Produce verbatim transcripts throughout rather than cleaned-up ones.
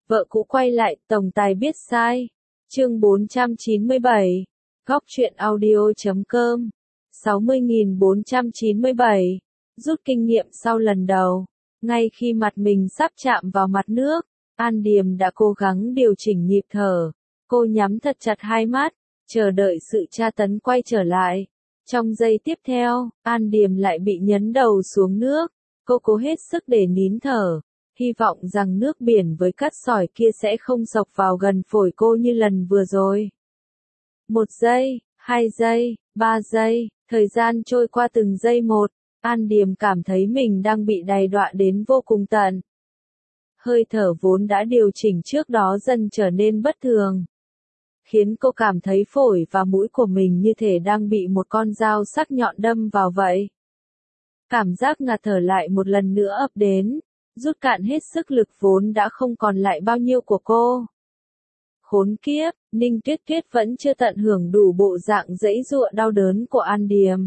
Vợ cũ quay lại, tổng tài biết sai. Chương bốn trăm chín mươi bảy. Góc truyện audio chấm com. sáu mươi nghìn bốn trăm chín mươi bảy. Rút kinh nghiệm sau lần đầu. Ngay khi mặt mình sắp chạm vào mặt nước, An Điềm đã cố gắng điều chỉnh nhịp thở. Cô nhắm thật chặt hai mắt, chờ đợi sự tra tấn quay trở lại. Trong giây tiếp theo, An Điềm lại bị nhấn đầu xuống nước. Cô cố hết sức để nín thở, hy vọng rằng nước biển với cát sỏi kia sẽ không xộc vào gần phổi cô như lần vừa rồi. Một giây, hai giây, ba giây, thời gian trôi qua từng giây một, An Điềm cảm thấy mình đang bị đày đọa đến vô cùng tận. Hơi thở vốn đã điều chỉnh trước đó dần trở nên bất thường, khiến cô cảm thấy phổi và mũi của mình như thể đang bị một con dao sắc nhọn đâm vào vậy. Cảm giác ngạt thở lại một lần nữa ập đến, rút cạn hết sức lực vốn đã không còn lại bao nhiêu của cô. Khốn kiếp, Ninh Tuyết Tuyết vẫn chưa tận hưởng đủ bộ dạng giãy giụa đau đớn của An Điềm.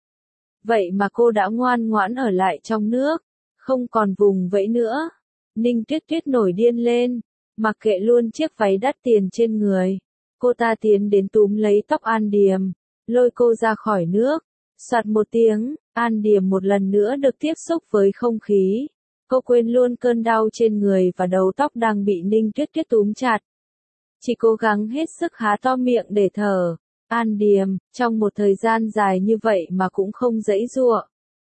Vậy mà cô đã ngoan ngoãn ở lại trong nước, không còn vùng vẫy nữa. Ninh Tuyết Tuyết nổi điên lên, mặc kệ luôn chiếc váy đắt tiền trên người. Cô ta tiến đến túm lấy tóc An Điềm, lôi cô ra khỏi nước. Soạt một tiếng, An Điềm một lần nữa được tiếp xúc với không khí. Cô quên luôn cơn đau trên người và đầu tóc đang bị Ninh Tuyết Tuyết túm chặt. Chỉ cố gắng hết sức há to miệng để thở. An Điềm, trong một thời gian dài như vậy mà cũng không giãy giụa.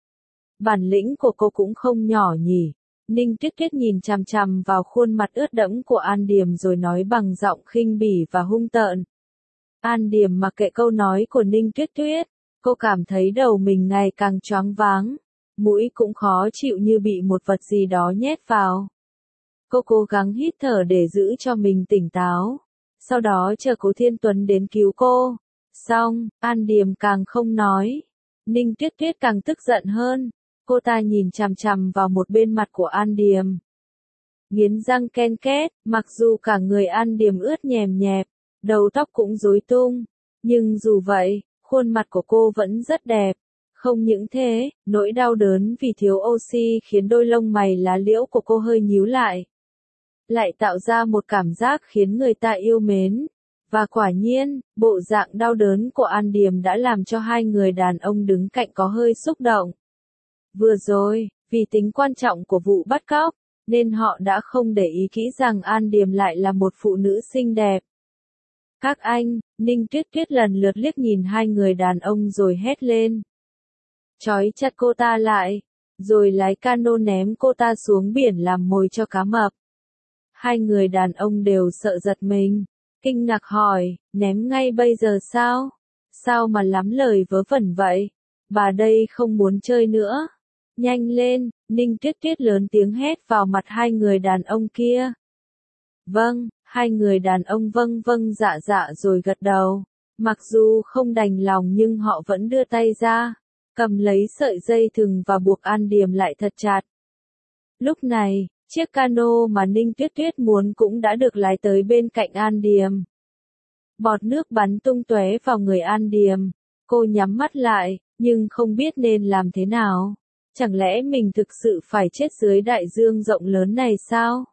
Bản lĩnh của cô cũng không nhỏ nhỉ. Ninh Tuyết Tuyết nhìn chằm chằm vào khuôn mặt ướt đẫm của An Điềm rồi nói bằng giọng khinh bỉ và hung tợn. An Điềm mặc kệ câu nói của Ninh Tuyết Tuyết, cô cảm thấy đầu mình ngày càng choáng váng, mũi cũng khó chịu như bị một vật gì đó nhét vào. Cô cố gắng hít thở để giữ cho mình tỉnh táo, sau đó chờ Cố Thiên Tuấn đến cứu cô. Xong, An Điềm càng không nói. Ninh Tuyết Tuyết càng tức giận hơn. Cô ta nhìn chằm chằm vào một bên mặt của An Điềm, nghiến răng ken két, mặc dù cả người An Điềm ướt nhèm nhẹp, đầu tóc cũng rối tung, nhưng dù vậy, khuôn mặt của cô vẫn rất đẹp. Không những thế, nỗi đau đớn vì thiếu oxy khiến đôi lông mày lá liễu của cô hơi nhíu lại, lại tạo ra một cảm giác khiến người ta yêu mến. Và quả nhiên, bộ dạng đau đớn của An Điềm đã làm cho hai người đàn ông đứng cạnh có hơi xúc động. Vừa rồi, vì tính quan trọng của vụ bắt cóc, nên họ đã không để ý kỹ rằng An Điềm lại là một phụ nữ xinh đẹp. Các anh, Ninh Tuyết Tuyết lần lượt liếc nhìn hai người đàn ông rồi hét lên. Trói chặt cô ta lại, rồi lái cano ném cô ta xuống biển làm mồi cho cá mập. Hai người đàn ông đều sợ giật mình, kinh ngạc hỏi, ném ngay bây giờ sao? Sao mà lắm lời vớ vẩn vậy? Bà đây không muốn chơi nữa. Nhanh lên, Ninh Tuyết Tuyết lớn tiếng hét vào mặt hai người đàn ông kia. Vâng, hai người đàn ông vâng vâng dạ dạ rồi gật đầu. Mặc dù không đành lòng nhưng họ vẫn đưa tay ra, cầm lấy sợi dây thừng và buộc An Điềm lại thật chặt. Lúc này, chiếc cano mà Ninh Tuyết Tuyết muốn cũng đã được lái tới bên cạnh An Điềm. Bọt nước bắn tung tóe vào người An Điềm. Cô nhắm mắt lại, nhưng không biết nên làm thế nào. Chẳng lẽ mình thực sự phải chết dưới đại dương rộng lớn này sao?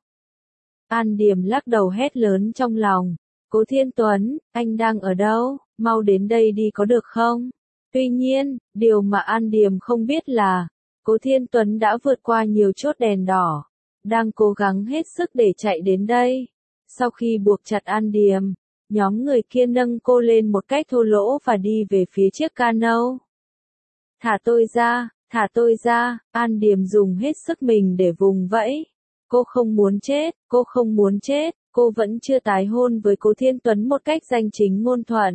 An Điềm lắc đầu hét lớn trong lòng. Cố Thiên Tuấn, anh đang ở đâu? Mau đến đây đi có được không? Tuy nhiên, điều mà An Điềm không biết là, Cố Thiên Tuấn đã vượt qua nhiều chốt đèn đỏ, đang cố gắng hết sức để chạy đến đây. Sau khi buộc chặt An Điềm, nhóm người kia nâng cô lên một cách thô lỗ và đi về phía chiếc cano. Thả tôi ra, thả tôi ra, An Điềm dùng hết sức mình để vùng vẫy. Cô không muốn chết, cô không muốn chết, cô vẫn chưa tái hôn với Cố Thiên Tuấn một cách danh chính ngôn thuận.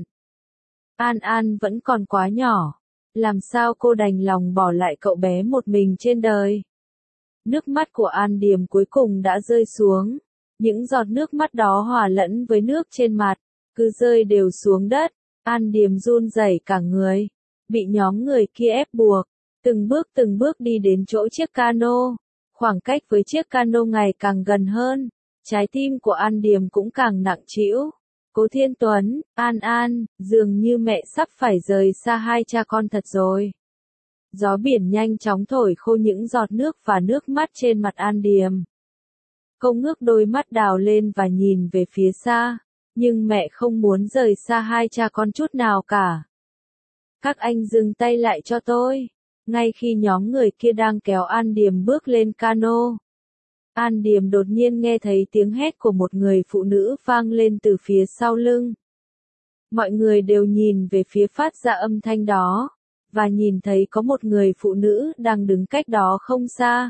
An An vẫn còn quá nhỏ, làm sao cô đành lòng bỏ lại cậu bé một mình trên đời. Nước mắt của An Điềm cuối cùng đã rơi xuống, những giọt nước mắt đó hòa lẫn với nước trên mặt, cứ rơi đều xuống đất. An Điềm run rẩy cả người, bị nhóm người kia ép buộc, từng bước từng bước đi đến chỗ chiếc cano. Khoảng cách với chiếc cano ngày càng gần hơn, trái tim của An Điềm cũng càng nặng trĩu. Cố Thiên Tuấn, An An, dường như mẹ sắp phải rời xa hai cha con thật rồi. Gió biển nhanh chóng thổi khô những giọt nước và nước mắt trên mặt An Điềm. Cô ngước đôi mắt đào lên và nhìn về phía xa, nhưng mẹ không muốn rời xa hai cha con chút nào cả. Các anh dừng tay lại cho tôi. Ngay khi nhóm người kia đang kéo An Điềm bước lên cano, An Điềm đột nhiên nghe thấy tiếng hét của một người phụ nữ vang lên từ phía sau lưng. Mọi người đều nhìn về phía phát ra âm thanh đó, và nhìn thấy có một người phụ nữ đang đứng cách đó không xa.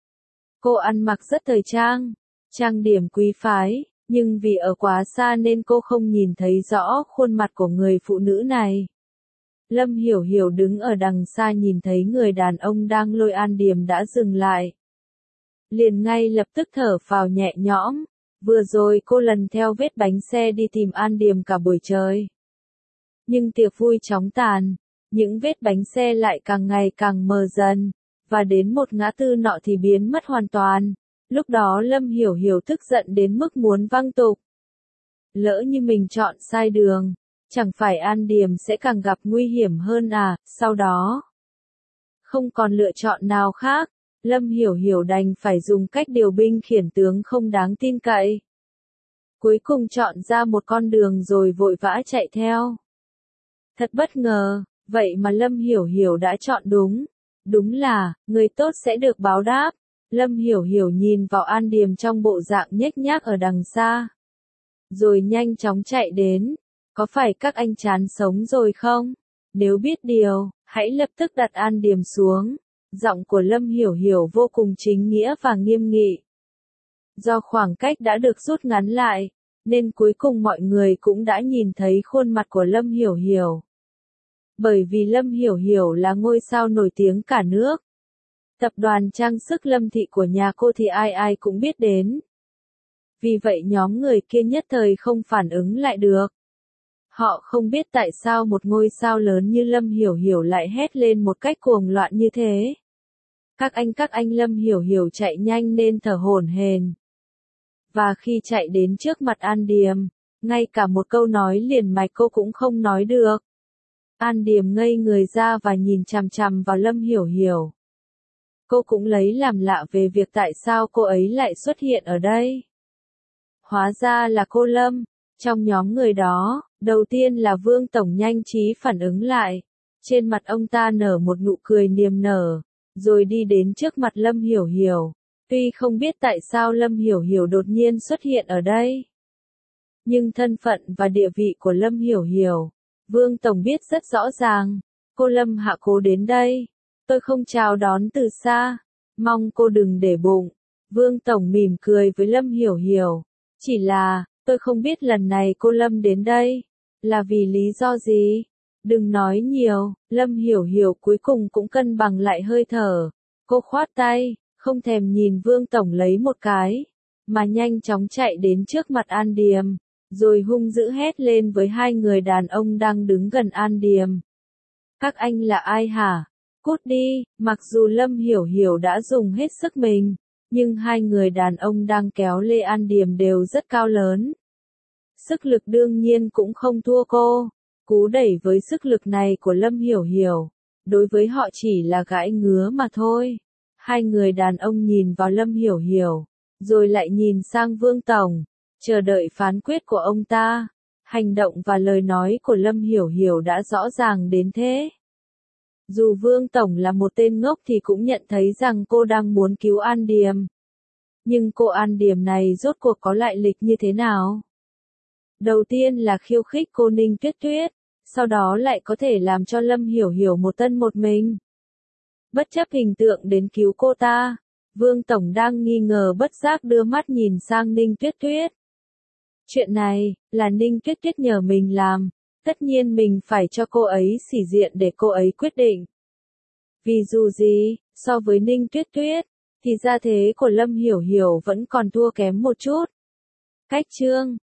Cô ăn mặc rất thời trang, trang điểm quý phái, nhưng vì ở quá xa nên cô không nhìn thấy rõ khuôn mặt của người phụ nữ này. Lâm Hiểu Hiểu đứng ở đằng xa nhìn thấy người đàn ông đang lôi An Điềm đã dừng lại. Liền ngay lập tức thở phào nhẹ nhõm, vừa rồi cô lần theo vết bánh xe đi tìm An Điềm cả buổi trời. Nhưng tiệc vui chóng tàn, những vết bánh xe lại càng ngày càng mờ dần, và đến một ngã tư nọ thì biến mất hoàn toàn. Lúc đó Lâm Hiểu Hiểu tức giận đến mức muốn văng tục. Lỡ như mình chọn sai đường, chẳng phải An Điềm sẽ càng gặp nguy hiểm hơn à, sau đó. Không còn lựa chọn nào khác, Lâm Hiểu Hiểu đành phải dùng cách điều binh khiển tướng không đáng tin cậy. Cuối cùng chọn ra một con đường rồi vội vã chạy theo. Thật bất ngờ, vậy mà Lâm Hiểu Hiểu đã chọn đúng. Đúng là, người tốt sẽ được báo đáp. Lâm Hiểu Hiểu nhìn vào An Điềm trong bộ dạng nhếch nhác ở đằng xa. Rồi nhanh chóng chạy đến. Có phải các anh chán sống rồi không? Nếu biết điều, hãy lập tức đặt An Điềm xuống. Giọng của Lâm Hiểu Hiểu vô cùng chính nghĩa và nghiêm nghị. Do khoảng cách đã được rút ngắn lại, nên cuối cùng mọi người cũng đã nhìn thấy khuôn mặt của Lâm Hiểu Hiểu. Bởi vì Lâm Hiểu Hiểu là ngôi sao nổi tiếng cả nước. Tập đoàn trang sức Lâm Thị của nhà cô thì ai ai cũng biết đến. Vì vậy nhóm người kia nhất thời không phản ứng lại được. Họ không biết tại sao một ngôi sao lớn như Lâm Hiểu Hiểu lại hét lên một cách cuồng loạn như thế. Các anh các anh Lâm Hiểu Hiểu chạy nhanh nên thở hổn hển. Và khi chạy đến trước mặt An Điềm, ngay cả một câu nói liền mạch cô cũng không nói được. An Điềm ngây người ra và nhìn chằm chằm vào Lâm Hiểu Hiểu. Cô cũng lấy làm lạ về việc tại sao cô ấy lại xuất hiện ở đây. Hóa ra là cô Lâm. Trong nhóm người đó, đầu tiên là Vương Tổng nhanh trí phản ứng lại. Trên mặt ông ta nở một nụ cười niềm nở, rồi đi đến trước mặt Lâm Hiểu Hiểu. Tuy không biết tại sao Lâm Hiểu Hiểu đột nhiên xuất hiện ở đây, nhưng thân phận và địa vị của Lâm Hiểu Hiểu, Vương Tổng biết rất rõ ràng. Cô Lâm hạ cố đến đây. Tôi không chào đón từ xa. Mong cô đừng để bụng. Vương Tổng mỉm cười với Lâm Hiểu Hiểu. Chỉ là, tôi không biết lần này cô Lâm đến đây là vì lý do gì. Đừng nói nhiều. Lâm Hiểu Hiểu cuối cùng cũng cân bằng lại hơi thở. Cô khoát tay, không thèm nhìn Vương Tổng lấy một cái, mà nhanh chóng chạy đến trước mặt An Điềm, rồi hung dữ hét lên với hai người đàn ông đang đứng gần An Điềm. Các anh là ai hả? Cút đi. Mặc dù Lâm Hiểu Hiểu đã dùng hết sức mình, nhưng hai người đàn ông đang kéo lê An Điềm đều rất cao lớn. Sức lực đương nhiên cũng không thua cô. Cú đẩy với sức lực này của Lâm Hiểu Hiểu, đối với họ chỉ là gãi ngứa mà thôi. Hai người đàn ông nhìn vào Lâm Hiểu Hiểu, rồi lại nhìn sang Vương Tổng, chờ đợi phán quyết của ông ta. Hành động và lời nói của Lâm Hiểu Hiểu đã rõ ràng đến thế. Dù Vương Tổng là một tên ngốc thì cũng nhận thấy rằng cô đang muốn cứu An Điềm. Nhưng cô An Điềm này rốt cuộc có lại lịch như thế nào? Đầu tiên là khiêu khích cô Ninh Tuyết Tuyết, sau đó lại có thể làm cho Lâm Hiểu Hiểu một tân một mình. Bất chấp hình tượng đến cứu cô ta, Vương Tổng đang nghi ngờ bất giác đưa mắt nhìn sang Ninh Tuyết Tuyết. Chuyện này, là Ninh Tuyết Tuyết nhờ mình làm, tất nhiên mình phải cho cô ấy xỉ diện để cô ấy quyết định. Vì dù gì, so với Ninh Tuyết Tuyết, thì gia thế của Lâm Hiểu Hiểu vẫn còn thua kém một chút. Cách chương